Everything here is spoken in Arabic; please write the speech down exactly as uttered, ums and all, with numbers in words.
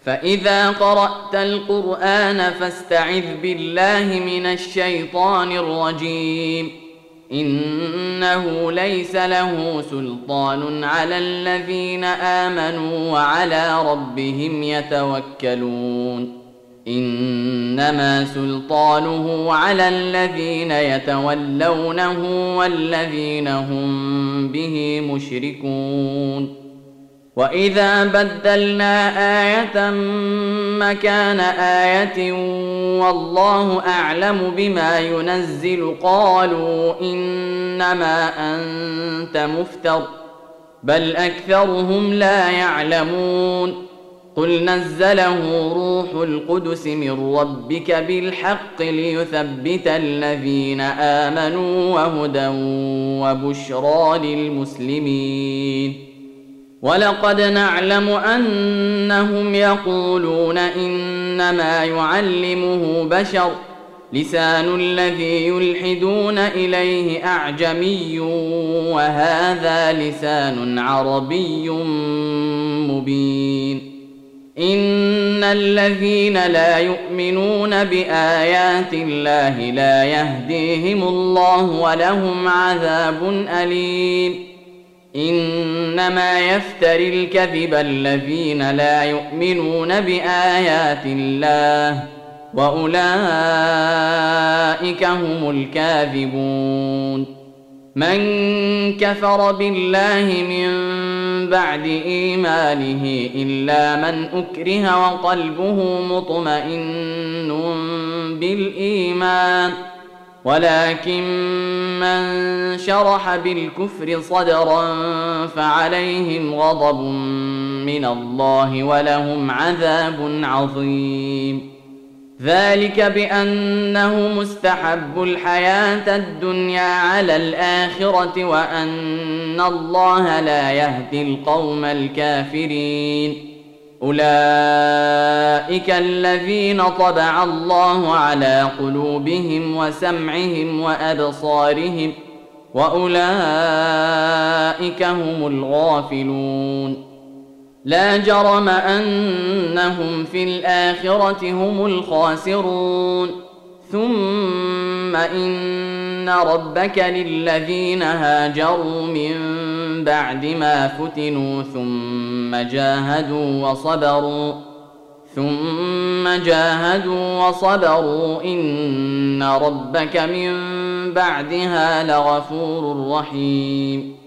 فإذا قرأت القرآن فاستعذ بالله من الشيطان الرجيم إنه ليس له سلطان على الذين آمنوا وعلى ربهم يتوكلون إنما سلطانه على الذين يتولونه والذين هم به مشركون وإذا بدلنا آية مكان آية والله أعلم بما ينزل قالوا إنما أنت مفتر بل أكثرهم لا يعلمون قل نزله روح القدس من ربك بالحق ليثبت الذين آمنوا وهدى وبشرى للمسلمين ولقد نعلم أنهم يقولون إنما يعلمه بشر لسان الذي يلحدون إليه أعجمي وهذا لسان عربي مبين إن الذين لا يؤمنون بآيات الله لا يهديهم الله ولهم عذاب أليم إنما يفتري الكذب الذين لا يؤمنون بآيات الله وأولئك هم الكاذبون من كفر بالله من بعد إيمانه إلا من أكره وقلبه مطمئن بالإيمان ولكن من شرح بالكفر صدرا فعليهم غضب من الله ولهم عذاب عظيم ذلك بأنه مستحب الحياة الدنيا على الآخرة وأن الله لا يهدي القوم الكافرين أولئك الذين طبع الله على قلوبهم وسمعهم وأبصارهم وأولئك هم الغافلون لا جرم أنهم في الآخرة هم الخاسرون ثم إن ربك للذين هاجروا من بعد ما فتنوا ثم جاهدوا وصبروا ثم جاهدوا وصبروا إن ربك من بعدها لغفور رحيم